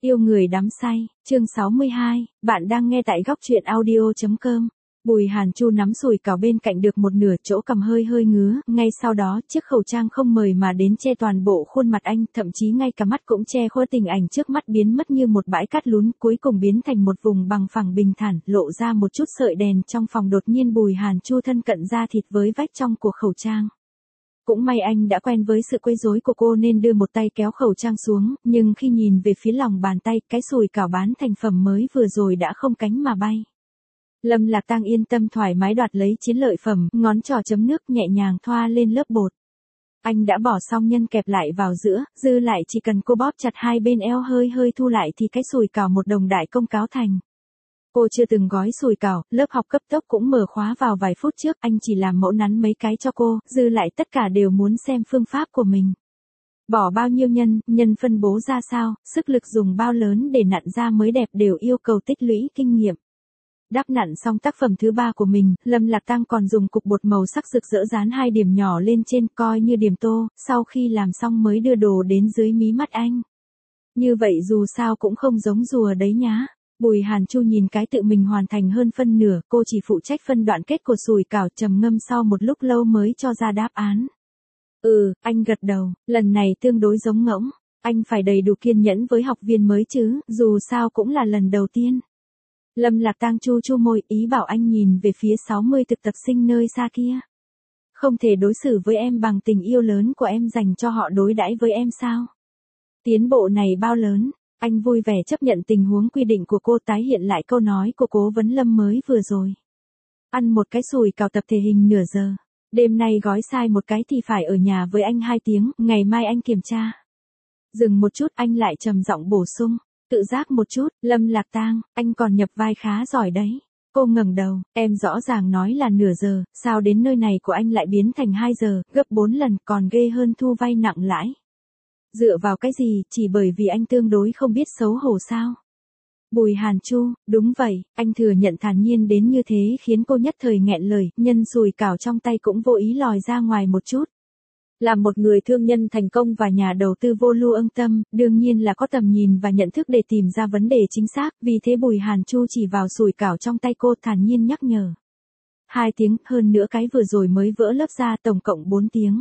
Yêu người đắm say, chương 62, bạn đang nghe tại góc truyện audio.com. Bùi Hàn Chu nắm sùi cảo bên cạnh được một nửa, chỗ cầm hơi hơi ngứa, ngay sau đó chiếc khẩu trang không mời mà đến che toàn bộ khuôn mặt anh, thậm chí ngay cả mắt cũng che khuất, tình ảnh trước mắt biến mất như một bãi cát lún, cuối cùng biến thành một vùng bằng phẳng bình thản, lộ ra một chút sợi đèn trong phòng. Đột nhiên Bùi Hàn Chu thân cận da thịt với vách trong của khẩu trang. Cũng may anh đã quen với sự quấy rối của cô nên đưa một tay kéo khẩu trang xuống, nhưng khi nhìn về phía lòng bàn tay, cái sùi cảo bán thành phẩm mới vừa rồi đã không cánh mà bay. Lâm Lạc Tang yên tâm thoải mái đoạt lấy chiến lợi phẩm, ngón trỏ chấm nước nhẹ nhàng thoa lên lớp bột. Anh đã bỏ xong nhân kẹp lại vào giữa, dư lại chỉ cần cô bóp chặt hai bên eo hơi hơi thu lại thì cái sùi cảo một đồng đại công cáo thành. Cô chưa từng gói sùi cảo, lớp học cấp tốc cũng mở khóa vào vài phút trước, anh chỉ làm mẫu nắn mấy cái cho cô, dư lại tất cả đều muốn xem phương pháp của mình. Bỏ bao nhiêu nhân phân bố ra sao, sức lực dùng bao lớn để nặn ra mới đẹp đều yêu cầu tích lũy kinh nghiệm. Đắp nặn xong tác phẩm thứ 3 của mình, Lâm Lạc Tang còn dùng cục bột màu sắc rực rỡ dán 2 điểm nhỏ lên trên coi như điểm tô, sau khi làm xong mới đưa đồ đến dưới mí mắt anh. Như vậy dù sao cũng không giống rùa đấy nhá. Bùi Hàn Chu nhìn cái tự mình hoàn thành hơn phân nửa, cô chỉ phụ trách phân đoạn kết của sùi cảo, trầm ngâm sau một lúc lâu mới cho ra đáp án. Anh gật đầu, lần này tương đối giống ngỗng, anh phải đầy đủ kiên nhẫn với học viên mới chứ, dù sao cũng là lần đầu tiên. Lâm Lạc Tang chu chu môi, ý bảo anh nhìn về phía 60 thực tập sinh nơi xa kia. Không thể đối xử với em bằng tình yêu lớn của em dành cho họ đối đãi với em sao? Tiến bộ này bao lớn? Anh vui vẻ chấp nhận tình huống quy định của cô, tái hiện lại câu nói của Cố vấn Lâm mới vừa rồi. Ăn một cái sùi cảo tập thể hình nửa giờ. Đêm nay gói sai một cái thì phải ở nhà với anh 2 tiếng, ngày mai anh kiểm tra. Dừng một chút anh lại trầm giọng bổ sung. Tự giác một chút, Lâm Lạc Tang, anh còn nhập vai khá giỏi đấy. Cô ngẩng đầu, em rõ ràng nói là nửa giờ, sao đến nơi này của anh lại biến thành 2 giờ, gấp 4 lần, còn ghê hơn thu vay nặng lãi. Dựa vào cái gì, chỉ bởi vì anh tương đối không biết xấu hổ sao? Bùi Hàn Chu, đúng vậy, anh thừa nhận thản nhiên đến như thế khiến cô nhất thời nghẹn lời, nhân sùi cảo trong tay cũng vô ý lòi ra ngoài một chút. Là một người thương nhân thành công và nhà đầu tư vô lưu ưng tâm, đương nhiên là có tầm nhìn và nhận thức để tìm ra vấn đề chính xác, vì thế Bùi Hàn Chu chỉ vào sùi cảo trong tay cô thản nhiên nhắc nhở. 2 tiếng, hơn nữa cái vừa rồi mới vỡ lớp ra, tổng cộng 4 tiếng.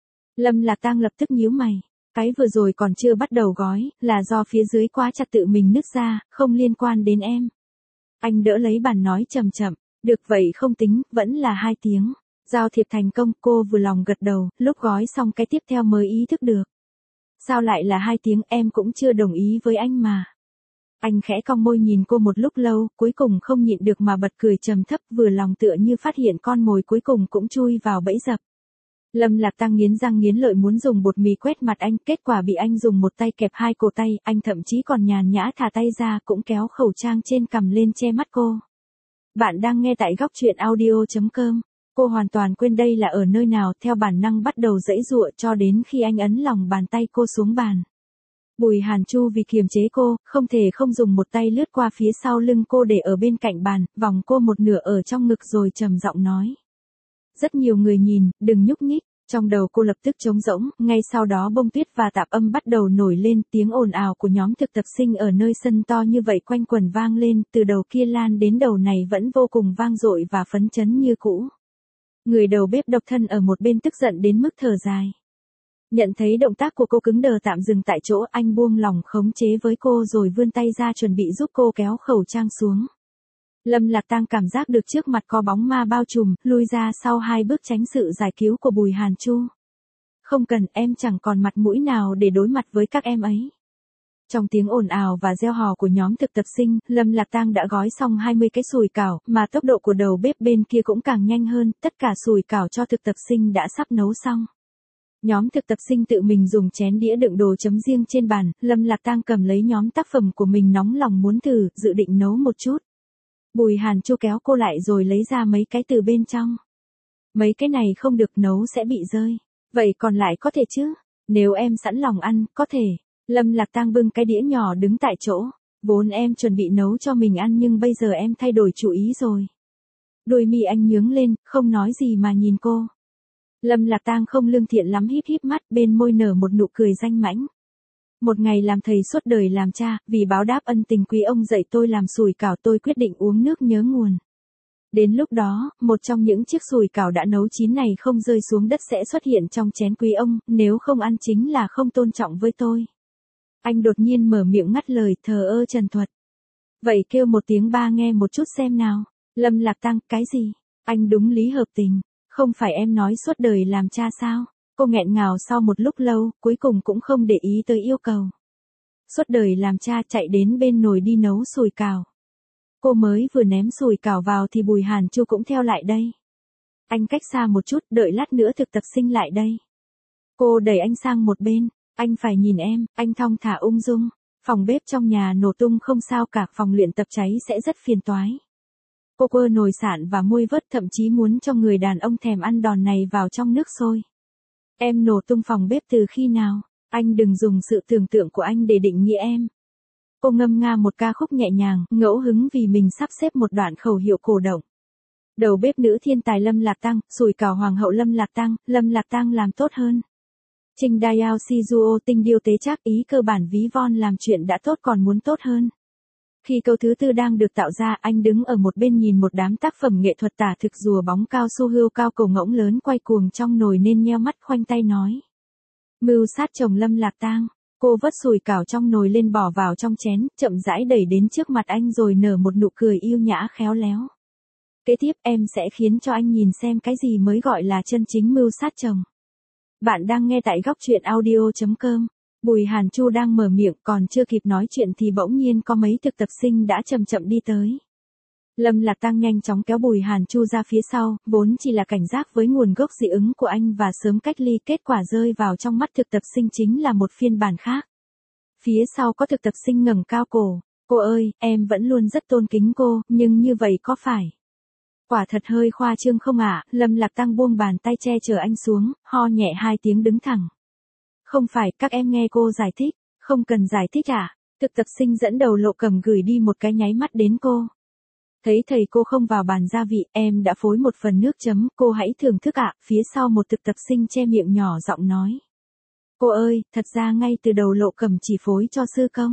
Lâm Lạc Tang lập tức nhíu mày. Cái vừa rồi còn chưa bắt đầu gói, là do phía dưới quá chặt tự mình nứt ra, không liên quan đến em. Anh đỡ lấy bàn nói chậm chậm, được vậy không tính, vẫn là 2 tiếng. Giao thiệp thành công, cô vừa lòng gật đầu, lúc gói xong cái tiếp theo mới ý thức được. Sao lại là 2 tiếng, em cũng chưa đồng ý với anh mà. Anh khẽ cong môi nhìn cô một lúc lâu, cuối cùng không nhịn được mà bật cười trầm thấp, vừa lòng tựa như phát hiện con mồi cuối cùng cũng chui vào bẫy dập. Lâm Lạc Tang nghiến răng nghiến lợi muốn dùng bột mì quét mặt anh, kết quả bị anh dùng một tay kẹp 2 cổ tay, anh thậm chí còn nhàn nhã thả tay ra cũng kéo khẩu trang trên cằm lên che mắt cô. Bạn đang nghe tại góc truyện audio.com. Cô hoàn toàn quên đây là ở nơi nào, theo bản năng bắt đầu giãy giụa cho đến khi anh ấn lòng bàn tay cô xuống bàn. Bùi Hàn Chu vì kiềm chế cô, không thể không dùng một tay lướt qua phía sau lưng cô để ở bên cạnh bàn, vòng cô một nửa ở trong ngực rồi trầm giọng nói. Rất nhiều người nhìn, đừng nhúc nhích. Trong đầu cô lập tức trống rỗng, ngay sau đó bông tuyết và tạp âm bắt đầu nổi lên, tiếng ồn ào của nhóm thực tập sinh ở nơi sân to như vậy quanh quẩn vang lên, từ đầu kia lan đến đầu này vẫn vô cùng vang dội và phấn chấn như cũ. Người đầu bếp độc thân ở một bên tức giận đến mức thở dài. Nhận thấy động tác của cô cứng đờ tạm dừng tại chỗ, anh buông lỏng khống chế với cô rồi vươn tay ra chuẩn bị giúp cô kéo khẩu trang xuống. Lâm Lạc Tang cảm giác được trước mặt có bóng ma bao trùm, lui ra sau 2 bước tránh sự giải cứu của Bùi Hàn Chu. Không cần, em chẳng còn mặt mũi nào để đối mặt với các em ấy. Trong tiếng ồn ào và reo hò của nhóm thực tập sinh, Lâm Lạc Tang đã gói xong 20 cái sùi cảo, mà tốc độ của đầu bếp bên kia cũng càng nhanh hơn, tất cả sùi cảo cho thực tập sinh đã sắp nấu xong. Nhóm thực tập sinh tự mình dùng chén đĩa đựng đồ chấm riêng trên bàn, Lâm Lạc Tang cầm lấy nhóm tác phẩm của mình nóng lòng muốn thử, dự định nấu một chút. Bùi Hàn Chu kéo cô lại rồi lấy ra mấy cái từ bên trong. Mấy cái này không được nấu sẽ bị rơi. Vậy còn lại có thể chứ? Nếu em sẵn lòng ăn, có thể. Lâm Lạc Tang bưng cái đĩa nhỏ đứng tại chỗ. Vốn em chuẩn bị nấu cho mình ăn nhưng bây giờ em thay đổi chủ ý rồi. Đôi mi anh nhướng lên, không nói gì mà nhìn cô. Lâm Lạc Tang không lương thiện lắm híp híp mắt, bên môi nở một nụ cười danh mãnh. Một ngày làm thầy suốt đời làm cha, vì báo đáp ân tình quý ông dạy tôi làm sủi cảo tôi quyết định uống nước nhớ nguồn. Đến lúc đó, một trong những chiếc sủi cảo đã nấu chín này không rơi xuống đất sẽ xuất hiện trong chén quý ông, nếu không ăn chính là không tôn trọng với tôi. Anh đột nhiên mở miệng ngắt lời thờ ơ trần thuật. Vậy kêu một tiếng ba nghe một chút xem nào. Lâm Lạc Tăng, cái gì? Anh đúng lý hợp tình. Không phải em nói suốt đời làm cha sao? Cô nghẹn ngào sau một lúc lâu, cuối cùng cũng không để ý tới yêu cầu. Suốt đời làm cha chạy đến bên nồi đi nấu sủi cảo. Cô mới vừa ném sủi cảo vào thì Bùi Hàn Chu cũng theo lại đây. Anh cách xa một chút, đợi lát nữa thực tập sinh lại đây. Cô đẩy anh sang một bên. Anh phải nhìn em, anh thong thả ung dung. Phòng bếp trong nhà nổ tung không sao cả, phòng luyện tập cháy sẽ rất phiền toái. Cô quơ nồi sạn và môi vớt, thậm chí muốn cho người đàn ông thèm ăn đòn này vào trong nước sôi. Em nổ tung phòng bếp từ khi nào? Anh đừng dùng sự tưởng tượng của anh để định nghĩa em. Cô ngâm nga một ca khúc nhẹ nhàng, ngẫu hứng vì mình sắp xếp một đoạn khẩu hiệu cổ động. Đầu bếp nữ thiên tài Lâm Lạc Tăng, sủi cảo hoàng hậu Lâm Lạc Tăng làm tốt hơn. Trình Dayao Shizuo tinh điêu tế trác, ý cơ bản ví von làm chuyện đã tốt còn muốn tốt hơn. Khi câu thứ tư đang được tạo ra, anh đứng ở một bên nhìn một đám tác phẩm nghệ thuật tả thực rùa bóng cao su hươu cao cầu ngỗng lớn quay cuồng trong nồi nên nheo mắt khoanh tay nói. Mưu sát chồng Lâm Lạc Tang. Cô vớt sủi cảo trong nồi lên bỏ vào trong chén, chậm rãi đẩy đến trước mặt anh rồi nở một nụ cười yêu nhã khéo léo. Kế tiếp em sẽ khiến cho anh nhìn xem cái gì mới gọi là chân chính mưu sát chồng. Bạn đang nghe tại góc truyện audio.com. Bùi Hàn Chu đang mở miệng, còn chưa kịp nói chuyện thì bỗng nhiên có mấy thực tập sinh đã chậm chậm đi tới. Lâm Lạc Tăng nhanh chóng kéo Bùi Hàn Chu ra phía sau, vốn chỉ là cảnh giác với nguồn gốc dị ứng của anh và sớm cách ly, kết quả rơi vào trong mắt thực tập sinh chính là một phiên bản khác. Phía sau có thực tập sinh ngẩng cao cổ. Cô ơi, em vẫn luôn rất tôn kính cô, nhưng như vậy có phải? Quả thật hơi khoa trương không ạ? Lâm Lạc Tăng buông bàn tay che chở anh xuống, ho nhẹ hai tiếng đứng thẳng. Không phải, các em nghe cô giải thích. Không cần giải thích ạ. Thực tập sinh dẫn đầu Lộ Cầm gửi đi một cái nháy mắt đến cô. Thấy thầy cô không vào bàn gia vị, em đã phối một phần nước chấm, cô hãy thưởng thức ạ. Phía sau một thực tập sinh che miệng nhỏ giọng nói. Cô ơi, thật ra ngay từ đầu Lộ Cầm chỉ phối cho sư công.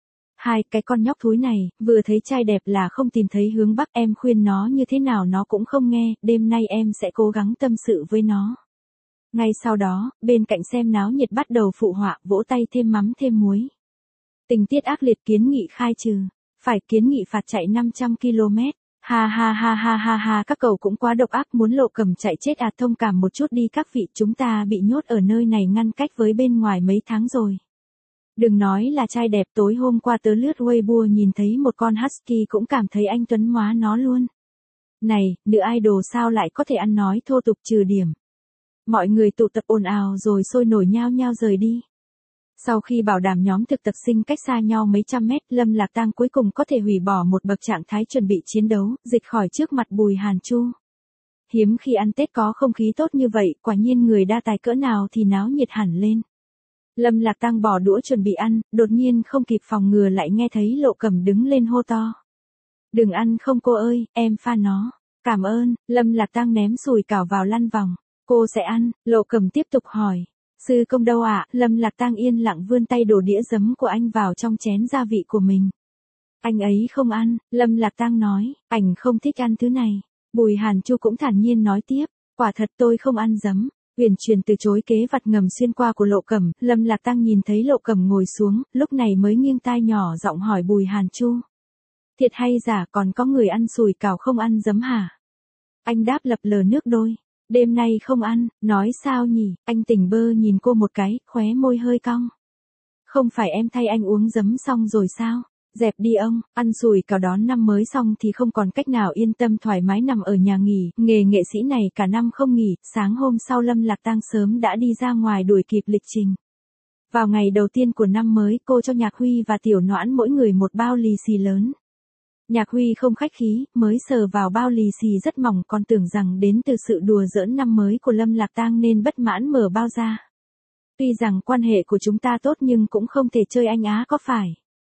Hai cái con nhóc thúi này, vừa thấy trai đẹp là không tìm thấy hướng bắc, em khuyên nó như thế nào nó cũng không nghe, đêm nay em sẽ cố gắng tâm sự với nó. Ngay sau đó, bên cạnh xem náo nhiệt bắt đầu phụ họa, vỗ tay thêm mắm thêm muối. Tình tiết ác liệt, kiến nghị khai trừ. Phải, kiến nghị phạt chạy 500 km. Ha ha ha ha ha ha, các cậu cũng quá độc ác, muốn Lộ Cầm chạy chết à? Thông cảm một chút đi các vị, chúng ta bị nhốt ở nơi này ngăn cách với bên ngoài mấy tháng rồi. Đừng nói là trai đẹp, tối hôm qua tớ lướt Weibo nhìn thấy một con husky cũng cảm thấy anh tuấn hóa nó luôn. Này, nữ idol sao lại có thể ăn nói thô tục, trừ điểm. Mọi người tụ tập ồn ào rồi sôi nổi nhao nhao rời đi. Sau khi bảo đảm nhóm thực tập sinh cách xa nhau mấy trăm mét, Lâm Lạc Tăng cuối cùng có thể hủy bỏ một bậc trạng thái chuẩn bị chiến đấu, dịch khỏi trước mặt Bùi Hàn Chu. Hiếm khi ăn Tết có không khí tốt như vậy, quả nhiên người đa tài cỡ nào thì náo nhiệt hẳn lên. Lâm Lạc Tăng bỏ đũa chuẩn bị ăn, đột nhiên không kịp phòng ngừa lại nghe thấy Lộ Cầm đứng lên hô to. Đừng ăn không cô ơi, em pha nó. Cảm ơn. Lâm Lạc Tăng ném sủi cảo vào lăn vòng. Cô sẽ ăn. Lộ Cầm tiếp tục hỏi. Sư công đâu ạ? Lâm Lạc Tăng yên lặng vươn tay đổ đĩa giấm của anh vào trong chén gia vị của mình. Anh ấy không ăn. Lâm Lạc Tăng nói. Anh không thích ăn thứ này. Bùi Hàn Chu cũng thản nhiên nói tiếp. Quả thật tôi không ăn giấm. Huyền truyền từ chối kế vặt ngầm xuyên qua của Lộ Cầm. Lâm Lạc Tăng nhìn thấy Lộ Cầm ngồi xuống, lúc này mới nghiêng tai nhỏ giọng hỏi Bùi Hàn Chu. Thiệt hay giả, còn có người ăn sủi cảo không ăn giấm hả? Anh đáp lập lờ nước đôi. Đêm nay không ăn. Nói sao nhỉ? Anh tỉnh bơ nhìn cô một cái, khóe môi hơi cong. Không phải em thay anh uống giấm xong rồi sao? Dẹp đi ông. Ăn sủi cảo đón năm mới xong thì không còn cách nào yên tâm thoải mái nằm ở nhà nghỉ. Nghề nghệ sĩ này cả năm không nghỉ. Sáng hôm sau Lâm Lạc Tăng sớm đã đi ra ngoài đuổi kịp lịch trình. Vào ngày đầu tiên của năm mới, cô cho Nhạc Huy và Tiểu Noãn mỗi người một bao lì xì lớn. Nhạc Huy không khách khí, mới sờ vào bao lì xì rất mỏng, còn tưởng rằng đến từ sự đùa giỡn năm mới của Lâm Lạc Tăng nên bất mãn mở bao ra. Tuy rằng quan hệ của chúng ta tốt nhưng cũng không thể chơi anh á có phải?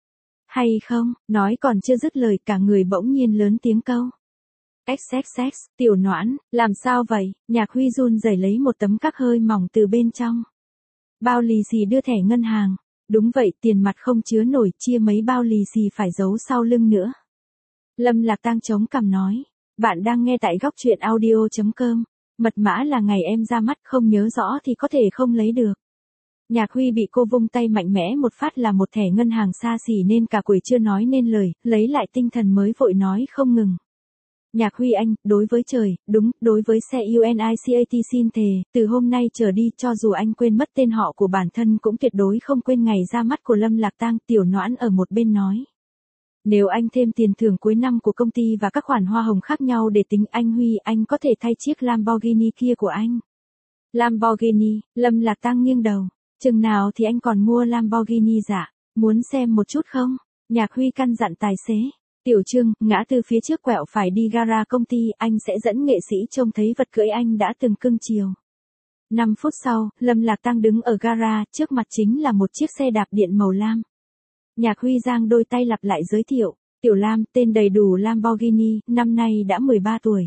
Hay không? Nói còn chưa dứt lời cả người bỗng nhiên lớn tiếng câu. XXX, Tiểu Noãn, làm sao vậy? Nhạc Huy run rẩy lấy một tấm các hơi mỏng từ bên trong bao lì xì đưa thẻ ngân hàng. Đúng vậy, tiền mặt không chứa nổi, chia mấy bao lì xì phải giấu sau lưng nữa. Lâm Lạc Tang chống cằm nói. Bạn đang nghe tại góc truyện audio.com. Mật mã là ngày em ra mắt, không nhớ rõ thì có thể không lấy được. Nhạc Huy bị cô vung tay mạnh mẽ một phát là một thẻ ngân hàng xa xỉ nên cả quỷ chưa nói nên lời, lấy lại tinh thần mới vội nói không ngừng. Nhạc Huy anh, đối với trời, đúng, đối với xe UNICAT xin thề, từ hôm nay trở đi cho dù anh quên mất tên họ của bản thân cũng tuyệt đối không quên ngày ra mắt của Lâm Lạc Tang. Tiểu Noãn ở một bên nói. Nếu anh thêm tiền thưởng cuối năm của công ty và các khoản hoa hồng khác nhau để tính anh Huy, anh có thể thay chiếc Lamborghini kia của anh. Lamborghini, Lâm Lạc Tang nghiêng đầu. Chừng nào thì anh còn mua Lamborghini dạ? Muốn xem một chút không? Nhạc Huy căn dặn tài xế. Tiểu Trương, ngã tư phía trước quẹo phải đi gara công ty, anh sẽ dẫn nghệ sĩ trông thấy vật cưỡi anh đã từng cưng chiều. 5 phút sau, Lâm Lạc Tang đứng ở gara, trước mặt chính là một chiếc xe đạp điện màu lam. Nhạc Huy giang đôi tay lặp lại giới thiệu. Tiểu Lam, tên đầy đủ Lamborghini, năm nay đã 13 tuổi.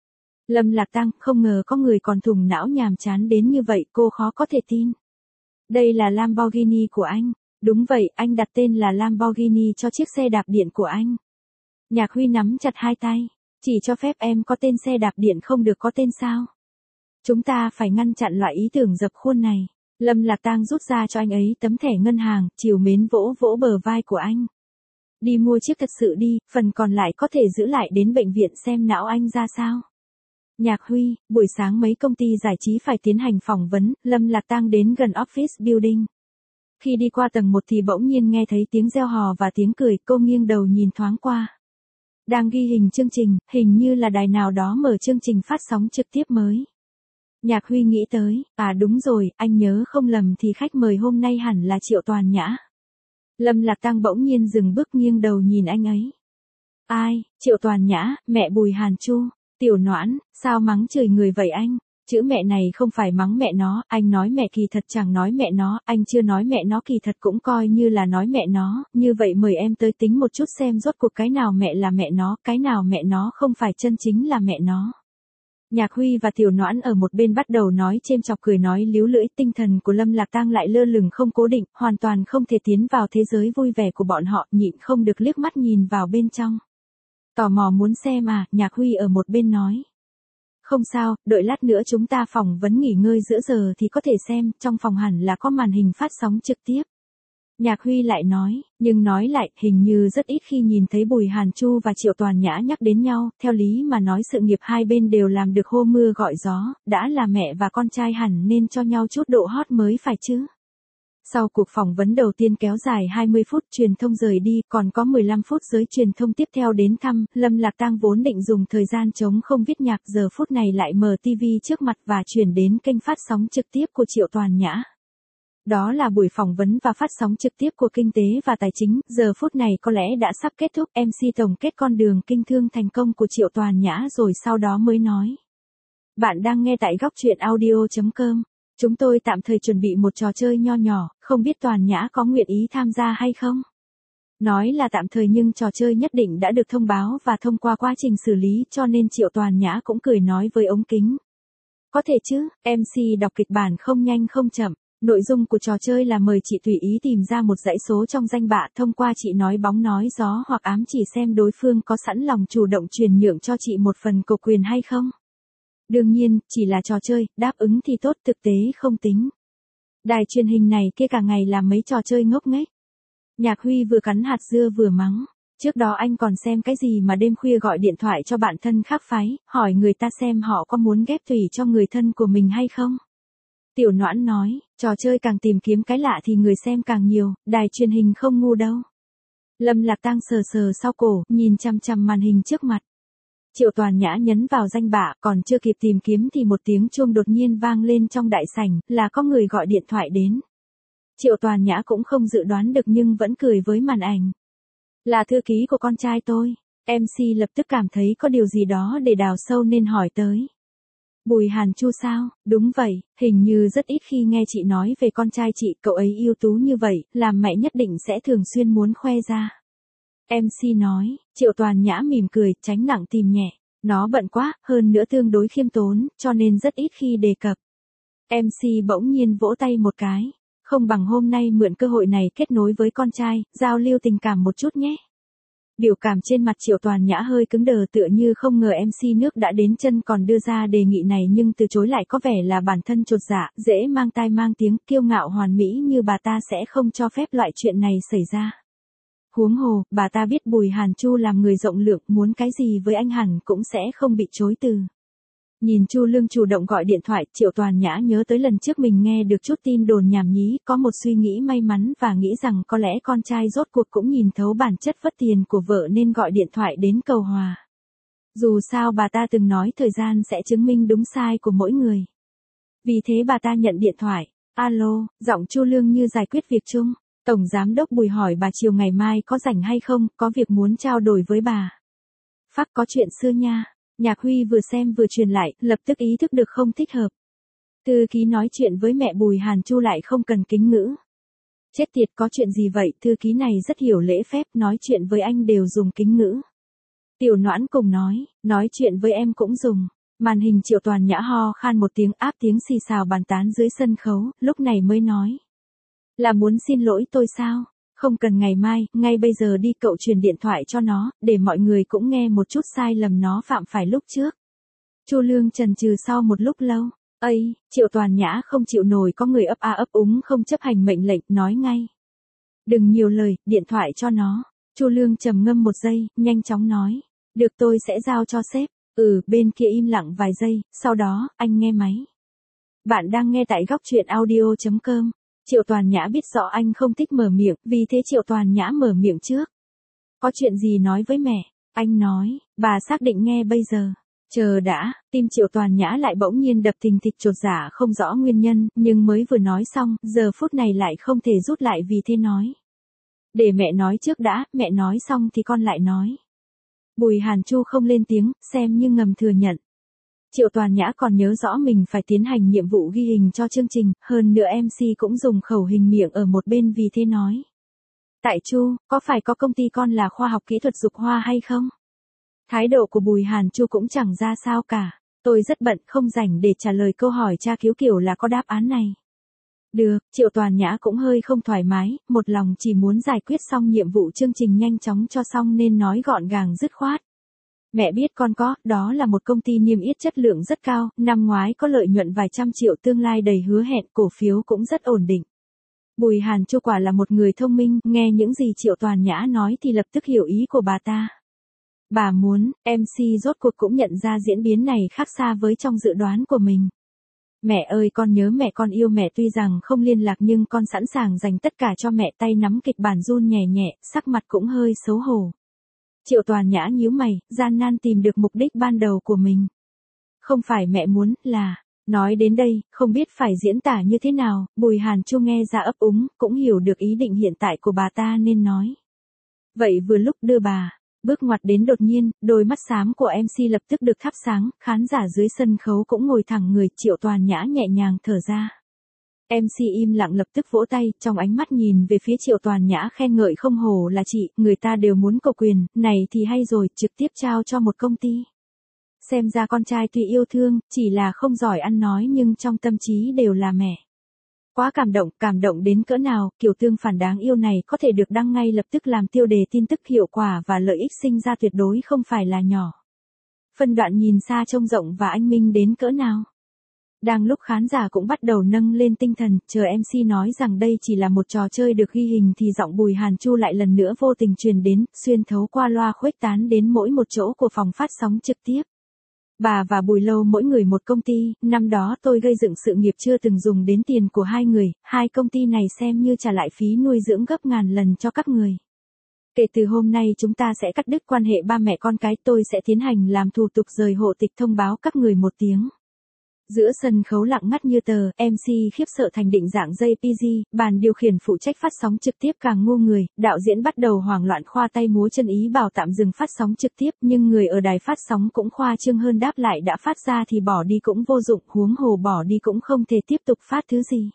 Lâm Lạc Tang, không ngờ có người còn thùng não nhàm chán đến như vậy, cô khó có thể tin. Đây là Lamborghini của anh. Đúng vậy, anh đặt tên là Lamborghini cho chiếc xe đạp điện của anh. Nhạc Huy nắm chặt hai tay. Chỉ cho phép em có tên xe đạp điện không được có tên sao? Chúng ta phải ngăn chặn loại ý tưởng dập khuôn này. Lâm Lạc Tang rút ra cho anh ấy tấm thẻ ngân hàng, trìu mến vỗ vỗ bờ vai của anh. Đi mua chiếc thật sự đi, phần còn lại có thể giữ lại đến bệnh viện xem não anh ra sao. Nhạc Huy, buổi sáng mấy công ty giải trí phải tiến hành phỏng vấn, Lâm Lạc Tang đến gần office building. Khi đi qua tầng 1 thì bỗng nhiên nghe thấy tiếng reo hò và tiếng cười, cô nghiêng đầu nhìn thoáng qua. Đang ghi hình chương trình, hình như là đài nào đó mở chương trình phát sóng trực tiếp mới. Nhạc Huy nghĩ tới, à đúng rồi, anh nhớ không lầm thì khách mời hôm nay hẳn là Triệu Toàn Nhã. Lâm Lạc Tang bỗng nhiên dừng bước nghiêng đầu nhìn anh ấy. Ai, Triệu Toàn Nhã, mẹ Bùi Hàn Chu. Tiểu Noãn, sao mắng chửi người vậy anh? Chữ mẹ này không phải mắng mẹ nó, anh nói mẹ kỳ thật chẳng nói mẹ nó, anh chưa nói mẹ nó kỳ thật cũng coi như là nói mẹ nó, như vậy mời em tới tính một chút xem rốt cuộc cái nào mẹ là mẹ nó, cái nào mẹ nó không phải chân chính là mẹ nó. Nhạc Huy và Tiểu Noãn ở một bên bắt đầu nói chêm chọc cười nói líu lưỡi, tinh thần của Lâm Lạc Tang lại lơ lửng không cố định, hoàn toàn không thể tiến vào thế giới vui vẻ của bọn họ, nhịn không được liếc mắt nhìn vào bên trong. Tò mò muốn xem à, Nhạc Huy ở một bên nói. Không sao, đợi lát nữa chúng ta phỏng vấn nghỉ ngơi giữa giờ thì có thể xem, trong phòng hẳn là có màn hình phát sóng trực tiếp. Nhạc Huy lại nói, nhưng nói lại, hình như rất ít khi nhìn thấy Bùi Hàn Chu và Triệu Toàn Nhã nhắc đến nhau, theo lý mà nói sự nghiệp hai bên đều làm được hô mưa gọi gió, đã là mẹ và con trai hẳn nên cho nhau chút độ hot mới phải chứ. Sau cuộc phỏng vấn đầu tiên kéo dài 20 phút, truyền thông rời đi, còn có 15 phút giới truyền thông tiếp theo đến thăm, Lâm Lạc Tang vốn định dùng thời gian trống không viết nhạc, giờ phút này lại mở TV trước mặt và chuyển đến kênh phát sóng trực tiếp của Triệu Toàn Nhã. Đó là buổi phỏng vấn và phát sóng trực tiếp của Kinh tế và Tài chính, giờ phút này có lẽ đã sắp kết thúc, MC tổng kết con đường kinh thương thành công của Triệu Toàn Nhã rồi sau đó mới nói. Bạn đang nghe tại góc truyện audio.com. Chúng tôi tạm thời chuẩn bị một trò chơi nho nhỏ, không biết Toàn Nhã có nguyện ý tham gia hay không? Nói là tạm thời nhưng trò chơi nhất định đã được thông báo và thông qua quá trình xử lý cho nên Triệu Toàn Nhã cũng cười nói với ống kính. Có thể chứ, MC đọc kịch bản không nhanh không chậm. Nội dung của trò chơi là mời chị tùy ý tìm ra một dãy số trong danh bạ, thông qua chị nói bóng nói gió hoặc ám chỉ xem đối phương có sẵn lòng chủ động truyền nhượng cho chị một phần cổ quyền hay không. Đương nhiên, chỉ là trò chơi, đáp ứng thì tốt, thực tế không tính. Đài truyền hình này kia cả ngày làm mấy trò chơi ngốc nghếch. Nhạc Huy vừa cắn hạt dưa vừa mắng. Trước đó anh còn xem cái gì mà đêm khuya gọi điện thoại cho bạn thân khác phái, hỏi người ta xem họ có muốn ghép tùy cho người thân của mình hay không. Tiểu Noãn nói, trò chơi càng tìm kiếm cái lạ thì người xem càng nhiều, đài truyền hình không ngu đâu. Lâm Lạc Tang sờ sờ sau cổ, nhìn chằm chằm màn hình trước mặt. Triệu Toàn Nhã nhấn vào danh bạ, còn chưa kịp tìm kiếm thì một tiếng chuông đột nhiên vang lên trong đại sảnh, là có người gọi điện thoại đến. Triệu Toàn Nhã cũng không dự đoán được nhưng vẫn cười với màn ảnh. Là thư ký của con trai tôi. MC lập tức cảm thấy có điều gì đó để đào sâu nên hỏi tới. Bùi Hàn Chu sao? Đúng vậy, hình như rất ít khi nghe chị nói về con trai chị, cậu ấy ưu tú như vậy, làm mẹ nhất định sẽ thường xuyên muốn khoe ra. MC nói, Triệu Toàn Nhã mỉm cười, tránh nặng tìm nhẹ. Nó bận quá, hơn nữa tương đối khiêm tốn, cho nên rất ít khi đề cập. MC bỗng nhiên vỗ tay một cái. Không bằng hôm nay mượn cơ hội này kết nối với con trai, giao lưu tình cảm một chút nhé. Biểu cảm trên mặt Triệu Toàn Nhã hơi cứng đờ tựa như không ngờ MC nước đã đến chân còn đưa ra đề nghị này nhưng từ chối lại có vẻ là bản thân chột dạ, dễ mang tai mang tiếng, kiêu ngạo hoàn mỹ như bà ta sẽ không cho phép loại chuyện này xảy ra. Huống hồ, bà ta biết Bùi Hàn Chu làm người rộng lượng, muốn cái gì với anh hẳn cũng sẽ không bị chối từ. Nhìn Chu Lương chủ động gọi điện thoại, Triệu Toàn Nhã nhớ tới lần trước mình nghe được chút tin đồn nhảm nhí, có một suy nghĩ may mắn và nghĩ rằng có lẽ con trai rốt cuộc cũng nhìn thấu bản chất vất tiền của vợ nên gọi điện thoại đến cầu hòa. Dù sao bà ta từng nói thời gian sẽ chứng minh đúng sai của mỗi người. Vì thế bà ta nhận điện thoại. Alo, giọng Chu Lương như giải quyết việc chung. Tổng Giám đốc Bùi hỏi bà chiều ngày mai có rảnh hay không, có việc muốn trao đổi với bà. Phác có chuyện xưa nha. Nhạc Huy vừa xem vừa truyền lại, lập tức ý thức được không thích hợp. Thư ký nói chuyện với mẹ Bùi Hàn Chu lại không cần kính ngữ. Chết tiệt, có chuyện gì vậy? Thư ký này rất hiểu lễ phép, nói chuyện với anh đều dùng kính ngữ. Tiểu Noãn cùng nói chuyện với em cũng dùng. Màn hình Triệu Toàn Nhã ho khan một tiếng, áp tiếng xì xào bàn tán dưới sân khấu, lúc này mới nói. Là muốn xin lỗi tôi sao? Không cần ngày mai, ngay bây giờ đi cậu truyền điện thoại cho nó, để mọi người cũng nghe một chút sai lầm nó phạm phải lúc trước. Chu Lương chần chừ sau một lúc lâu. Ây, Triệu Toàn Nhã không chịu nổi có người ấp a ấp úng không chấp hành mệnh lệnh, nói ngay. Đừng nhiều lời, điện thoại cho nó. Chu Lương trầm ngâm một giây, nhanh chóng nói. Được, tôi sẽ giao cho sếp. Bên kia im lặng vài giây, sau đó, anh nghe máy. Bạn đang nghe tại góc truyện audio.com. Triệu Toàn Nhã biết rõ anh không thích mở miệng, vì thế Triệu Toàn Nhã mở miệng trước. Có chuyện gì nói với mẹ? Anh nói, bà xác định nghe bây giờ. Chờ đã, tim Triệu Toàn Nhã lại bỗng nhiên đập thình thịch chột dạ không rõ nguyên nhân, nhưng mới vừa nói xong, giờ phút này lại không thể rút lại vì thế nói. Để mẹ nói trước đã, mẹ nói xong thì con lại nói. Bùi Hàn Chu không lên tiếng, xem như ngầm thừa nhận. Triệu Toàn Nhã còn nhớ rõ mình phải tiến hành nhiệm vụ ghi hình cho chương trình, hơn nữa MC cũng dùng khẩu hình miệng ở một bên vì thế nói. Tại Chu, có phải có công ty con là khoa học kỹ thuật Dục Hoa hay không? Thái độ của Bùi Hàn Chu cũng chẳng ra sao cả. Tôi rất bận, không rảnh để trả lời câu hỏi tra cứu kiểu là có đáp án này. Được, Triệu Toàn Nhã cũng hơi không thoải mái, một lòng chỉ muốn giải quyết xong nhiệm vụ chương trình nhanh chóng cho xong nên nói gọn gàng dứt khoát. Mẹ biết con có, đó là một công ty niêm yết chất lượng rất cao, năm ngoái có lợi nhuận vài trăm triệu, tương lai đầy hứa hẹn, cổ phiếu cũng rất ổn định. Bùi Hàn Chu quả là một người thông minh, nghe những gì Triệu Toàn Nhã nói thì lập tức hiểu ý của bà ta. Bà muốn, MC rốt cuộc cũng nhận ra diễn biến này khác xa với trong dự đoán của mình. Mẹ ơi, con nhớ mẹ, con yêu mẹ, tuy rằng không liên lạc nhưng con sẵn sàng dành tất cả cho mẹ. Tay nắm kịch bản run nhẹ nhẹ, sắc mặt cũng hơi xấu hổ. Triệu Toàn Nhã nhíu mày, gian nan tìm được mục đích ban đầu của mình. Không phải mẹ muốn, là... Nói đến đây, không biết phải diễn tả như thế nào, Bùi Hàn Chu nghe ra ấp úng, cũng hiểu được ý định hiện tại của bà ta nên nói. Vậy vừa lúc đưa bà, bước ngoặt đến đột nhiên, đôi mắt xám của MC lập tức được thắp sáng, khán giả dưới sân khấu cũng ngồi thẳng người, Triệu Toàn Nhã nhẹ nhàng thở ra. MC im lặng lập tức vỗ tay, trong ánh mắt nhìn về phía Triệu Toàn Nhã khen ngợi không hổ là chị, người ta đều muốn cầu quyền, này thì hay rồi, trực tiếp trao cho một công ty. Xem ra con trai tuy yêu thương, chỉ là không giỏi ăn nói nhưng trong tâm trí đều là mẹ. Quá cảm động đến cỡ nào, kiểu tương phản đáng yêu này có thể được đăng ngay lập tức làm tiêu đề tin tức, hiệu quả và lợi ích sinh ra tuyệt đối không phải là nhỏ. Phân đoạn nhìn xa trông rộng và anh minh đến cỡ nào. Đang lúc khán giả cũng bắt đầu nâng lên tinh thần, chờ MC nói rằng đây chỉ là một trò chơi được ghi hình thì giọng Bùi Hàn Chu lại lần nữa vô tình truyền đến, xuyên thấu qua loa khuếch tán đến mỗi một chỗ của phòng phát sóng trực tiếp. Bà và Bùi Lâu mỗi người một công ty, năm đó tôi gây dựng sự nghiệp chưa từng dùng đến tiền của hai người, hai công ty này xem như trả lại phí nuôi dưỡng gấp ngàn lần cho các người. Kể từ hôm nay chúng ta sẽ cắt đứt quan hệ ba mẹ con cái, tôi sẽ tiến hành làm thủ tục rời hộ tịch, thông báo các người một tiếng. Giữa sân khấu lặng ngắt như tờ, MC khiếp sợ thành định dạng JPG, bàn điều khiển phụ trách phát sóng trực tiếp càng ngu người, đạo diễn bắt đầu hoảng loạn khoa tay múa chân ý bảo tạm dừng phát sóng trực tiếp, nhưng người ở đài phát sóng cũng khoa trương hơn, đáp lại đã phát ra thì bỏ đi cũng vô dụng, huống hồ bỏ đi cũng không thể tiếp tục phát thứ gì.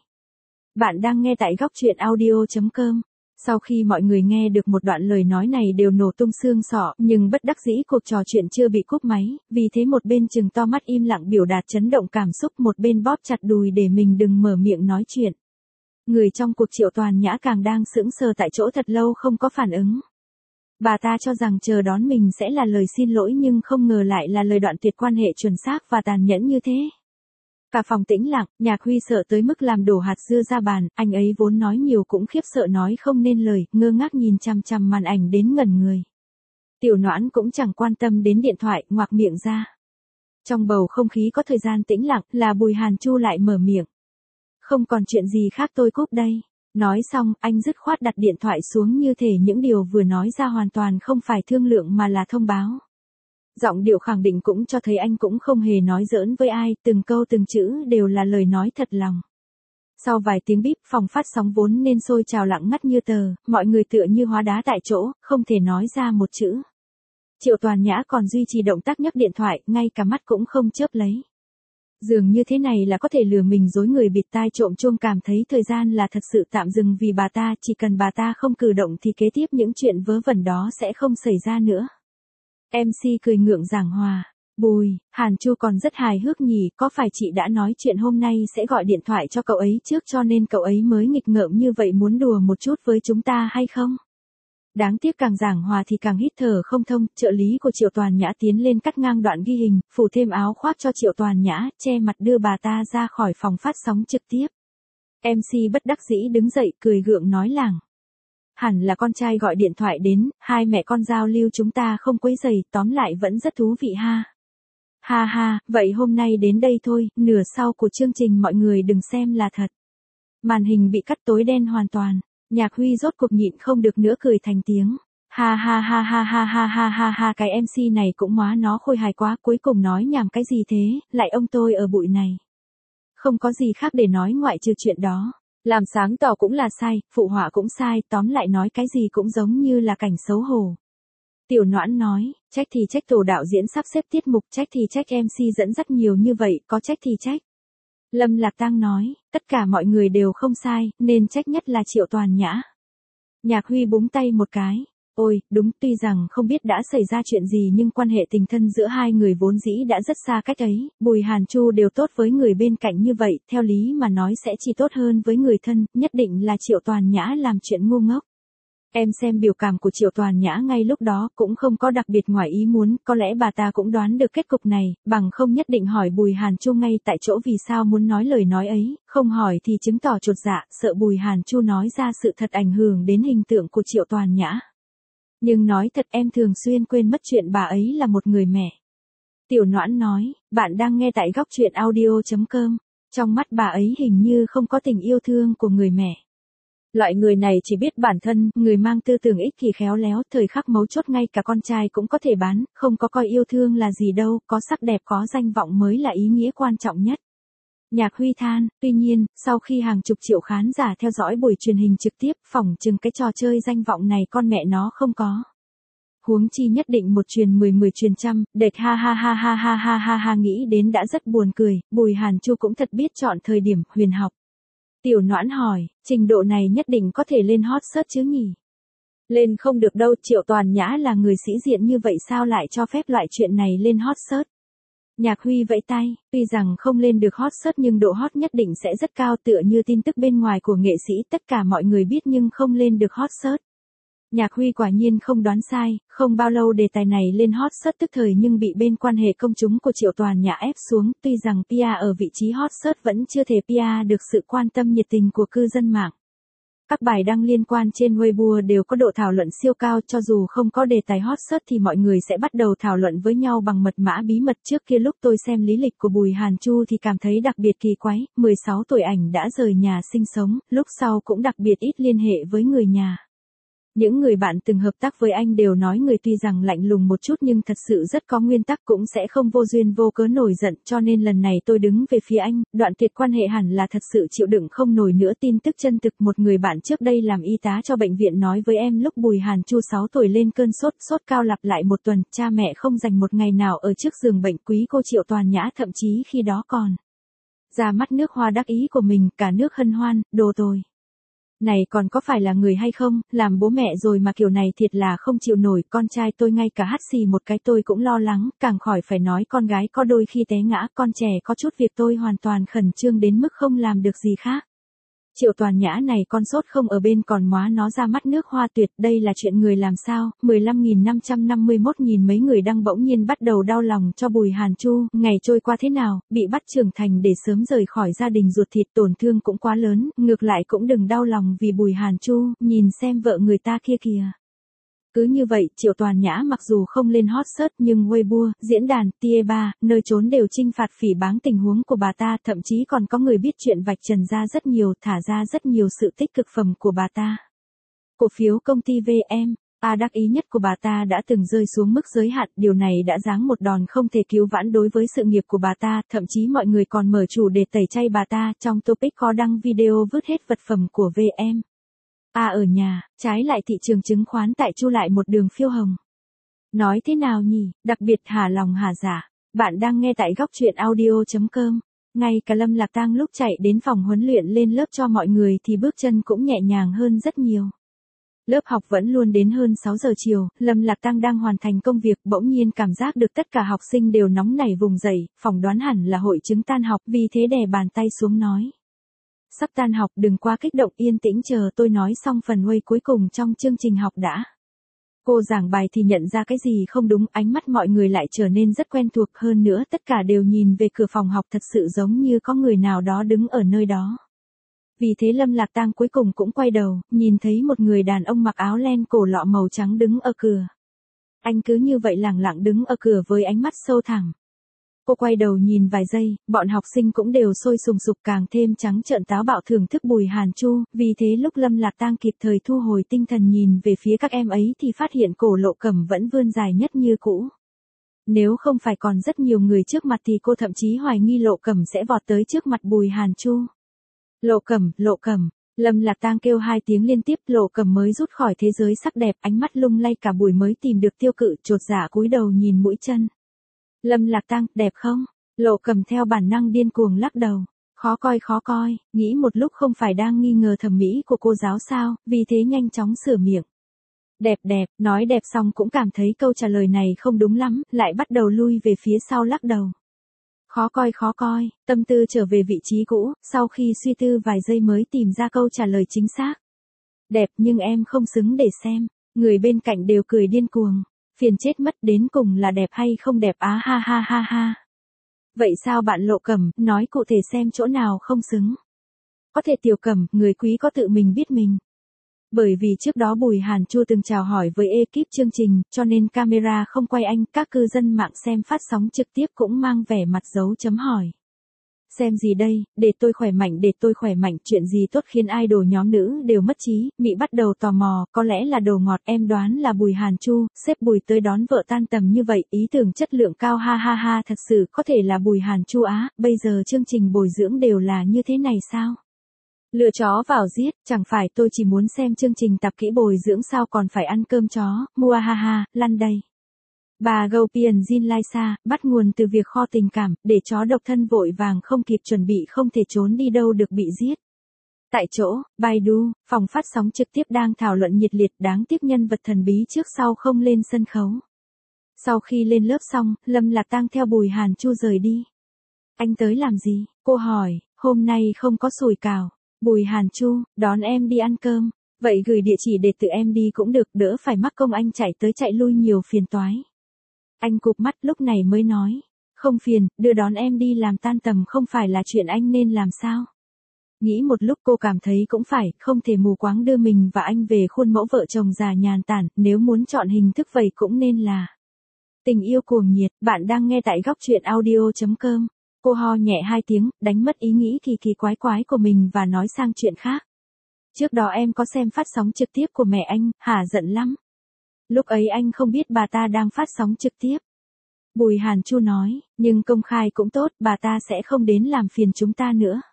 Bạn đang nghe tại góc truyện audio.com. Sau khi mọi người nghe được một đoạn lời nói này đều nổ tung xương sọ, nhưng bất đắc dĩ cuộc trò chuyện chưa bị cúp máy, vì thế một bên trừng to mắt im lặng biểu đạt chấn động cảm xúc, một bên bóp chặt đùi để mình đừng mở miệng nói chuyện. Người trong cuộc Triệu Toàn Nhã càng đang sững sờ tại chỗ thật lâu không có phản ứng. Bà ta cho rằng chờ đón mình sẽ là lời xin lỗi nhưng không ngờ lại là lời đoạn tuyệt quan hệ chuẩn xác và tàn nhẫn như thế. Cả phòng tĩnh lặng, Nhạc Huy sợ tới mức làm đổ hạt dưa ra bàn, anh ấy vốn nói nhiều cũng khiếp sợ nói không nên lời, ngơ ngác nhìn chằm chằm màn ảnh đến ngẩn người. Tiểu Noãn cũng chẳng quan tâm đến điện thoại, ngoạc miệng ra. Trong bầu không khí có thời gian tĩnh lặng, là Bùi Hàn Chu lại mở miệng. Không còn chuyện gì khác tôi cúp đây. Nói xong, anh dứt khoát đặt điện thoại xuống như thể những điều vừa nói ra hoàn toàn không phải thương lượng mà là thông báo. Giọng điệu khẳng định cũng cho thấy anh cũng không hề nói giỡn với ai, từng câu từng chữ đều là lời nói thật lòng. Sau vài tiếng bíp, phòng phát sóng vốn nên sôi trào lặng ngắt như tờ, mọi người tựa như hóa đá tại chỗ, không thể nói ra một chữ. Triệu Toàn Nhã còn duy trì động tác nhấc điện thoại, ngay cả mắt cũng không chớp lấy. Dường như thế này là có thể lừa mình dối người bịt tai trộm chuông, cảm thấy thời gian là thật sự tạm dừng vì bà ta, chỉ cần bà ta không cử động thì kế tiếp những chuyện vớ vẩn đó sẽ không xảy ra nữa. MC cười ngượng giảng hòa. Bùi, Hàn Chu còn rất hài hước nhỉ, có phải chị đã nói chuyện hôm nay sẽ gọi điện thoại cho cậu ấy trước cho nên cậu ấy mới nghịch ngợm như vậy muốn đùa một chút với chúng ta hay không? Đáng tiếc càng giảng hòa thì càng hít thở không thông, trợ lý của Triệu Toàn Nhã tiến lên cắt ngang đoạn ghi hình, phủ thêm áo khoác cho Triệu Toàn Nhã, che mặt đưa bà ta ra khỏi phòng phát sóng trực tiếp. MC bất đắc dĩ đứng dậy cười gượng nói làng. Hẳn là con trai gọi điện thoại đến, hai mẹ con giao lưu chúng ta không quấy rầy, tóm lại vẫn rất thú vị ha. Ha ha, vậy hôm nay đến đây thôi, nửa sau của chương trình mọi người đừng xem là thật. Màn hình bị cắt tối đen hoàn toàn. Nhạc Huy rốt cuộc nhịn không được nữa cười thành tiếng. Ha ha ha ha ha ha ha ha ha, cái MC này cũng móa nó khôi hài quá, cuối cùng nói nhảm cái gì thế, lại ông tôi ở bụi này. Không có gì khác để nói ngoại trừ chuyện đó. Làm sáng tỏ cũng là sai, phụ họa cũng sai, tóm lại nói cái gì cũng giống như là cảnh xấu hổ. Tiểu Noãn nói, trách thì trách tổ đạo diễn sắp xếp tiết mục, trách thì trách MC dẫn dắt nhiều như vậy, có trách thì trách. Lâm Lạc Tăng nói, tất cả mọi người đều không sai, nên trách nhất là Triệu Toàn Nhã. Nhạc Huy búng tay một cái. Ôi, đúng, tuy rằng không biết đã xảy ra chuyện gì nhưng quan hệ tình thân giữa hai người vốn dĩ đã rất xa cách ấy, Bùi Hàn Chu đều tốt với người bên cạnh như vậy, theo lý mà nói sẽ chỉ tốt hơn với người thân, nhất định là Triệu Toàn Nhã làm chuyện ngu ngốc. Em xem biểu cảm của Triệu Toàn Nhã ngay lúc đó cũng không có đặc biệt ngoài ý muốn, có lẽ bà ta cũng đoán được kết cục này, bằng không nhất định hỏi Bùi Hàn Chu ngay tại chỗ vì sao muốn nói lời nói ấy, không hỏi thì chứng tỏ chột dạ, sợ Bùi Hàn Chu nói ra sự thật ảnh hưởng đến hình tượng của Triệu Toàn Nhã. Nhưng nói thật em thường xuyên quên mất chuyện bà ấy là một người mẹ. Tiểu Noãn nói, bạn đang nghe tại góc truyện audio.com, trong mắt bà ấy hình như không có tình yêu thương của người mẹ. Loại người này chỉ biết bản thân, người mang tư tưởng ích kỷ khéo léo, thời khắc mấu chốt ngay cả con trai cũng có thể bán, không có coi yêu thương là gì đâu, có sắc đẹp có danh vọng mới là ý nghĩa quan trọng nhất. Nhạc Huy than, tuy nhiên, sau khi hàng chục triệu khán giả theo dõi buổi truyền hình trực tiếp, phỏng chừng cái trò chơi danh vọng này con mẹ nó không có. Huống chi nhất định một truyền 10 truyền trăm, đệt ha ha ha ha ha ha ha ha, nghĩ đến đã rất buồn cười, Bùi Hàn Chu cũng thật biết chọn thời điểm, huyền học. Tiểu Noãn hỏi, trình độ này nhất định có thể lên hot search chứ nhỉ? Lên không được đâu, Triệu Toàn Nhã là người sĩ diện như vậy sao lại cho phép loại chuyện này lên hot search? Nhạc Huy vẫy tay, tuy rằng không lên được hot search nhưng độ hot nhất định sẽ rất cao, tựa như tin tức bên ngoài của nghệ sĩ tất cả mọi người biết nhưng không lên được hot search. Nhạc Huy quả nhiên không đoán sai, không bao lâu đề tài này lên hot search tức thời nhưng bị bên quan hệ công chúng của Triệu Toàn Nhã ép xuống, tuy rằng PR ở vị trí hot search vẫn chưa thể PR được sự quan tâm nhiệt tình của cư dân mạng. Các bài đăng liên quan trên Weibo đều có độ thảo luận siêu cao, cho dù không có đề tài hot search thì mọi người sẽ bắt đầu thảo luận với nhau bằng mật mã bí mật. Trước kia lúc tôi xem lý lịch của Bùi Hàn Chu thì cảm thấy đặc biệt kỳ quái, 16 tuổi ảnh đã rời nhà sinh sống, lúc sau cũng đặc biệt ít liên hệ với người nhà. Những người bạn từng hợp tác với anh đều nói người tuy rằng lạnh lùng một chút nhưng thật sự rất có nguyên tắc, cũng sẽ không vô duyên vô cớ nổi giận, cho nên lần này tôi đứng về phía anh, đoạn tuyệt quan hệ hẳn là thật sự chịu đựng không nổi nữa. Tin tức chân thực, một người bạn trước đây làm y tá cho bệnh viện nói với em lúc Bùi Hàn Chu 6 tuổi lên cơn sốt cao lặp lại một tuần, cha mẹ không dành một ngày nào ở trước giường bệnh, quý cô Triệu Toàn Nhã thậm chí khi đó còn ra mắt nước hoa đắc ý của mình, cả nước hân hoan, đồ tồi. Này còn có phải là người hay không, làm bố mẹ rồi mà kiểu này thiệt là không chịu nổi, con trai tôi ngay cả hắt xì một cái tôi cũng lo lắng, càng khỏi phải nói con gái có đôi khi té ngã, con trẻ có chút việc tôi hoàn toàn khẩn trương đến mức không làm được gì khác. Triệu Toàn Nhã này con sốt không ở bên còn móa nó ra mắt nước hoa tuyệt, đây là chuyện người làm sao, 15.551 mấy người đang bỗng nhiên bắt đầu đau lòng cho Bùi Hàn Chu, ngày trôi qua thế nào, bị bắt trưởng thành để sớm rời khỏi gia đình ruột thịt tổn thương cũng quá lớn, ngược lại cũng đừng đau lòng vì Bùi Hàn Chu, nhìn xem vợ người ta kia kìa. Cứ như vậy, Triệu Toàn Nhã mặc dù không lên hot search nhưng Weibo, diễn đàn, Tie3, nơi trốn đều trinh phạt phỉ báng tình huống của bà ta, thậm chí còn có người biết chuyện vạch trần ra rất nhiều, thả ra rất nhiều sự tích cực phẩm của bà ta. Cổ phiếu công ty VM, đắc ý nhất của bà ta đã từng rơi xuống mức giới hạn, điều này đã giáng một đòn không thể cứu vãn đối với sự nghiệp của bà ta, thậm chí mọi người còn mở chủ để tẩy chay bà ta, trong topic có đăng video vứt hết vật phẩm của VM. Ở nhà, trái lại thị trường chứng khoán tại Chu lại một đường phiêu hồng. Nói thế nào nhỉ, đặc biệt hả lòng hả dạ. Bạn đang nghe tại góc truyện audio.com. Ngay cả Lâm Lạc Tang lúc chạy đến phòng huấn luyện lên lớp cho mọi người thì bước chân cũng nhẹ nhàng hơn rất nhiều. Lớp học vẫn luôn đến hơn 6 giờ chiều, Lâm Lạc Tang đang hoàn thành công việc, bỗng nhiên cảm giác được tất cả học sinh đều nóng nảy vùng dậy, phỏng đoán hẳn là hội chứng tan học, vì thế đè bàn tay xuống nói. Sắp tan học, đừng quá kích động, yên tĩnh chờ tôi nói xong phần Way cuối cùng trong chương trình học đã. Cô giảng bài thì nhận ra cái gì không đúng, ánh mắt mọi người lại trở nên rất quen thuộc, hơn nữa tất cả đều nhìn về cửa phòng học, thật sự giống như có người nào đó đứng ở nơi đó. Vì thế Lâm Lạc Tang cuối cùng cũng quay đầu, nhìn thấy một người đàn ông mặc áo len cổ lọ màu trắng đứng ở cửa. Anh cứ như vậy lẳng lặng đứng ở cửa với ánh mắt sâu thẳm. Cô quay đầu nhìn vài giây, bọn học sinh cũng đều sôi sùng sục, càng thêm trắng trợn táo bạo thưởng thức Bùi Hàn Chu, vì thế lúc Lâm Lạc Tang kịp thời thu hồi tinh thần nhìn về phía các em ấy thì phát hiện cổ Lộ Cẩm vẫn vươn dài nhất như cũ. Nếu không phải còn rất nhiều người trước mặt thì cô thậm chí hoài nghi Lộ Cẩm sẽ vọt tới trước mặt Bùi Hàn Chu. Lộ Cẩm, Lâm Lạc Tang kêu 2 tiếng liên tiếp, Lộ Cẩm mới rút khỏi thế giới sắc đẹp, ánh mắt lung lay cả buổi mới tìm được tiêu cự, chột dạ cúi đầu nhìn mũi chân. Lâm Lạc Tang, đẹp không? Lộ Cẩm theo bản năng điên cuồng lắc đầu. Khó coi, nghĩ một lúc không phải đang nghi ngờ thẩm mỹ của cô giáo sao, vì thế nhanh chóng sửa miệng. Đẹp, nói đẹp xong cũng cảm thấy câu trả lời này không đúng lắm, lại bắt đầu lui về phía sau lắc đầu. Khó coi, tâm tư trở về vị trí cũ, sau khi suy tư vài giây mới tìm ra câu trả lời chính xác. Đẹp nhưng em không xứng để xem, người bên cạnh đều cười điên cuồng. Phiền chết mất, đến cùng là đẹp hay không đẹp ha. Vậy sao bạn Lộ Cẩm, nói cụ thể xem chỗ nào không xứng. Có thể Tiểu Cẩm, người quý có tự mình biết mình. Bởi vì trước đó Bùi Hàn Chu từng chào hỏi với ekip chương trình, cho nên camera không quay anh, các cư dân mạng xem phát sóng trực tiếp cũng mang vẻ mặt dấu chấm hỏi. Xem gì đây, để tôi khỏe mạnh, chuyện gì tốt khiến idol nhóm nữ đều mất trí, Mị bắt đầu tò mò, có lẽ là đồ ngọt, em đoán là Bùi Hàn Chu, sếp Bùi tới đón vợ tan tầm như vậy, ý tưởng chất lượng cao ha, thật sự có thể là Bùi Hàn Chu á, bây giờ chương trình bồi dưỡng đều là như thế này sao? Lừa chó vào giết, chẳng phải tôi chỉ muốn xem chương trình tập kỹ bồi dưỡng sao còn phải ăn cơm chó, mua ha, lăn đây. Bà Gaupian Jin Laisa, bắt nguồn từ việc kho tình cảm, để chó độc thân vội vàng không kịp chuẩn bị không thể trốn đi đâu được bị giết. Tại chỗ, Baidu, phòng phát sóng trực tiếp đang thảo luận nhiệt liệt, đáng tiếc nhân vật thần bí trước sau không lên sân khấu. Sau khi lên lớp xong, Lâm Lạc Tang theo Bùi Hàn Chu rời đi. Anh tới làm gì? Cô hỏi, hôm nay không có sủi cảo. Bùi Hàn Chu, đón em đi ăn cơm. Vậy gửi địa chỉ để tự em đi cũng được, đỡ phải mắc công anh chạy tới chạy lui nhiều phiền toái. Anh cụp mắt lúc này mới nói. Không phiền, đưa đón em đi làm tan tầm không phải là chuyện anh nên làm sao? Nghĩ một lúc cô cảm thấy cũng phải, không thể mù quáng đưa mình và anh về khuôn mẫu vợ chồng già nhàn tản, nếu muốn chọn hình thức vậy cũng nên là tình yêu cuồng nhiệt. Bạn đang nghe tại góc truyện audio.com. Cô ho nhẹ 2 tiếng, đánh mất ý nghĩ kỳ quái của mình và nói sang chuyện khác. Trước đó em có xem phát sóng trực tiếp của mẹ anh, hả giận lắm. Lúc ấy anh không biết bà ta đang phát sóng trực tiếp. Bùi Hàn Chu nói, nhưng công khai cũng tốt, bà ta sẽ không đến làm phiền chúng ta nữa.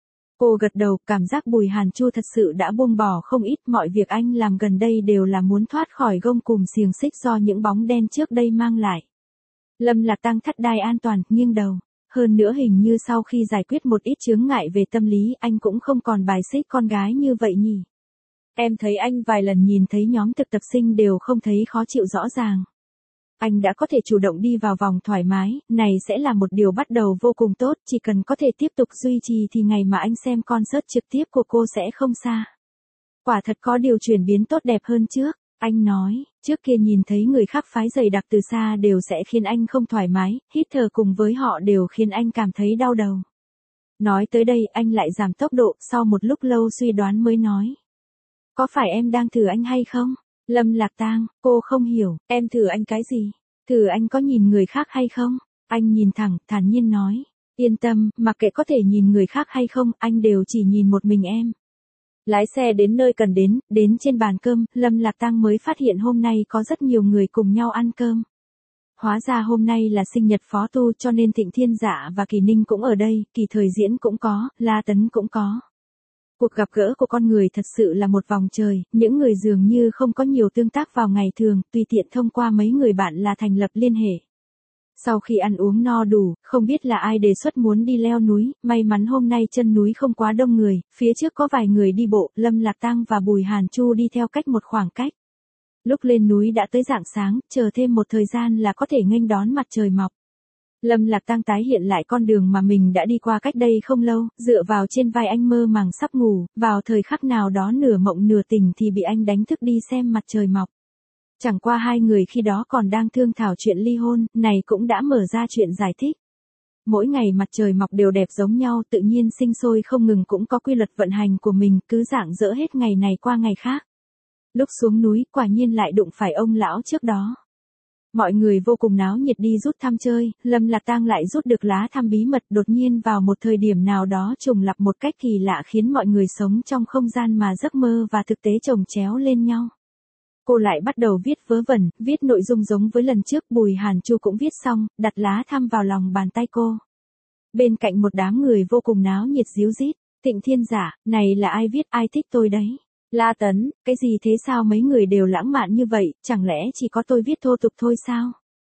Cô gật đầu, cảm giác Bùi Hàn Chu thật sự đã buông bỏ không ít, mọi việc anh làm gần đây đều là muốn thoát khỏi gông cùm xiềng xích do những bóng đen trước đây mang lại. Lâm Lạc Tang thắt đai an toàn, nghiêng đầu. Hơn nữa hình như sau khi giải quyết một ít chướng ngại về tâm lý, anh cũng không còn bài xích con gái như vậy nhỉ. Em thấy anh vài lần nhìn thấy nhóm thực tập sinh đều không thấy khó chịu rõ ràng. Anh đã có thể chủ động đi vào vòng thoải mái, này sẽ là một điều bắt đầu vô cùng tốt, chỉ cần có thể tiếp tục duy trì thì ngày mà anh xem concert trực tiếp của cô sẽ không xa. Quả thật có điều chuyển biến tốt đẹp hơn trước, anh nói, trước kia nhìn thấy người khác phái giày đặc từ xa đều sẽ khiến anh không thoải mái, hít thở cùng với họ đều khiến anh cảm thấy đau đầu. Nói tới đây anh lại giảm tốc độ, sau một lúc lâu suy đoán mới nói. Có phải em đang thử anh hay không? Lâm Lạc Tang, cô không hiểu, em thử anh cái gì? Thử anh có nhìn người khác hay không? Anh nhìn thẳng, thản nhiên nói. Yên tâm, mặc kệ có thể nhìn người khác hay không, anh đều chỉ nhìn một mình em. Lái xe đến nơi cần đến trên bàn cơm, Lâm Lạc Tang mới phát hiện hôm nay có rất nhiều người cùng nhau ăn cơm. Hóa ra hôm nay là sinh nhật Phó Tu cho nên Thịnh Thiên Dạ và Kỳ Ninh cũng ở đây, Kỳ Thời Diễn cũng có, La Tấn cũng có. Cuộc gặp gỡ của con người thật sự là một vòng trời, những người dường như không có nhiều tương tác vào ngày thường, tùy tiện thông qua mấy người bạn là thành lập liên hệ. Sau khi ăn uống no đủ, không biết là ai đề xuất muốn đi leo núi, may mắn hôm nay chân núi không quá đông người, phía trước có vài người đi bộ, Lâm Lạc Tang và Bùi Hàn Chu đi theo cách một khoảng cách. Lúc lên núi đã tới rạng sáng, chờ thêm một thời gian là có thể nghênh đón mặt trời mọc. Lâm Lạc Tang tái hiện lại con đường mà mình đã đi qua cách đây không lâu, dựa vào trên vai anh mơ màng sắp ngủ, vào thời khắc nào đó nửa mộng nửa tỉnh thì bị anh đánh thức đi xem mặt trời mọc. Chẳng qua hai người khi đó còn đang thương thảo chuyện ly hôn, này cũng đã mở ra chuyện giải thích. Mỗi ngày mặt trời mọc đều đẹp giống nhau, tự nhiên sinh sôi không ngừng cũng có quy luật vận hành của mình, cứ rạng rỡ hết ngày này qua ngày khác. Lúc xuống núi, quả nhiên lại đụng phải ông lão trước đó. Mọi người vô cùng náo nhiệt đi rút thăm chơi, Lâm Lạc Tang lại rút được lá thăm bí mật đột nhiên vào một thời điểm nào đó trùng lặp một cách kỳ lạ khiến mọi người sống trong không gian mà giấc mơ và thực tế chồng chéo lên nhau. Cô lại bắt đầu viết vớ vẩn, viết nội dung giống với lần trước, Bùi Hàn Chu cũng viết xong, đặt lá thăm vào lòng bàn tay cô. Bên cạnh một đám người vô cùng náo nhiệt díu dít, Thịnh Thiên Giả, này là ai viết, ai thích tôi đấy. La Tấn, cái gì thế, sao mấy người đều lãng mạn như vậy, chẳng lẽ chỉ có tôi viết thô tục thôi sao?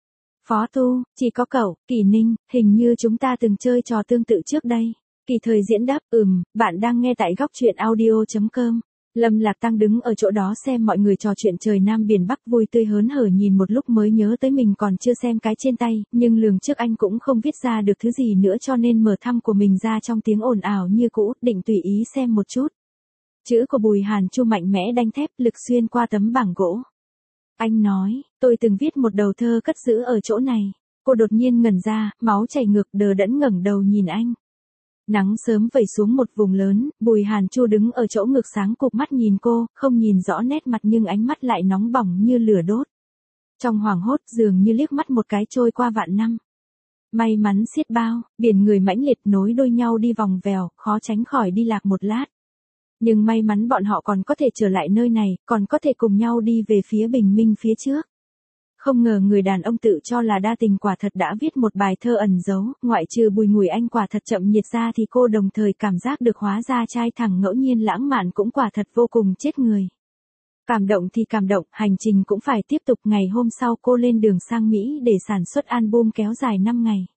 Phó Tu, chỉ có cậu, Kỳ Ninh, hình như chúng ta từng chơi trò tương tự trước đây. Kỳ Thời Diễn đáp, bạn đang nghe tại góc truyện audio.com. Lâm Lạc Tang đứng ở chỗ đó xem mọi người trò chuyện trời Nam Biển Bắc vui tươi hớn hở, nhìn một lúc mới nhớ tới mình còn chưa xem cái trên tay, nhưng lường trước anh cũng không viết ra được thứ gì nữa cho nên mở thăm của mình ra trong tiếng ồn ào như cũ, định tùy ý xem một chút. Chữ của Bùi Hàn Chu mạnh mẽ đanh thép, lực xuyên qua tấm bảng gỗ. Anh nói, tôi từng viết một đầu thơ cất giữ ở chỗ này. Cô đột nhiên ngẩn ra, máu chảy ngược, đờ đẫn ngẩng đầu nhìn anh. Nắng sớm vẩy xuống một vùng lớn, Bùi Hàn Chu đứng ở chỗ ngược sáng cụp mắt nhìn cô, không nhìn rõ nét mặt nhưng ánh mắt lại nóng bỏng như lửa đốt. Trong hoảng hốt dường như liếc mắt một cái trôi qua vạn năm. May mắn xiết bao, biển người mãnh liệt nối đuôi nhau đi vòng vèo, khó tránh khỏi đi lạc một lát. Nhưng may mắn bọn họ còn có thể trở lại nơi này, còn có thể cùng nhau đi về phía bình minh phía trước. Không ngờ người đàn ông tự cho là đa tình quả thật đã viết một bài thơ ẩn giấu, ngoại trừ Bùi Ngùi Anh quả thật chậm nhiệt ra thì cô đồng thời cảm giác được hóa ra trai thẳng ngẫu nhiên lãng mạn cũng quả thật vô cùng chết người. Cảm động thì cảm động, hành trình cũng phải tiếp tục. Ngày hôm sau cô lên đường sang Mỹ để sản xuất album kéo dài 5 ngày.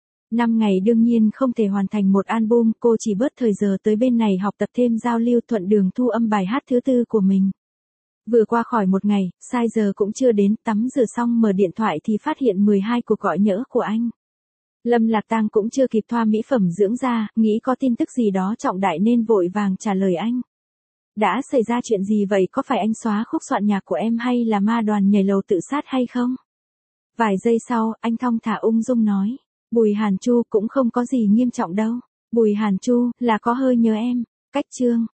5 ngày đương nhiên không thể hoàn thành một album, cô chỉ bớt thời giờ tới bên này học tập thêm giao lưu, thuận đường thu âm bài hát thứ 4 của mình. Vừa qua khỏi một ngày, sai giờ cũng chưa đến, tắm rửa xong mở điện thoại thì phát hiện 12 cuộc gọi nhỡ của anh. Lâm Lạc Tang cũng chưa kịp thoa mỹ phẩm dưỡng da, nghĩ có tin tức gì đó trọng đại nên vội vàng trả lời anh. Đã xảy ra chuyện gì vậy, có phải anh xóa khúc soạn nhạc của em hay là ma đoàn nhảy lầu tự sát hay không? Vài giây sau, anh thong thả ung dung nói. Bùi Hàn Chu, cũng không có gì nghiêm trọng đâu. Bùi Hàn Chu, là có hơi nhớ em. Cách chương.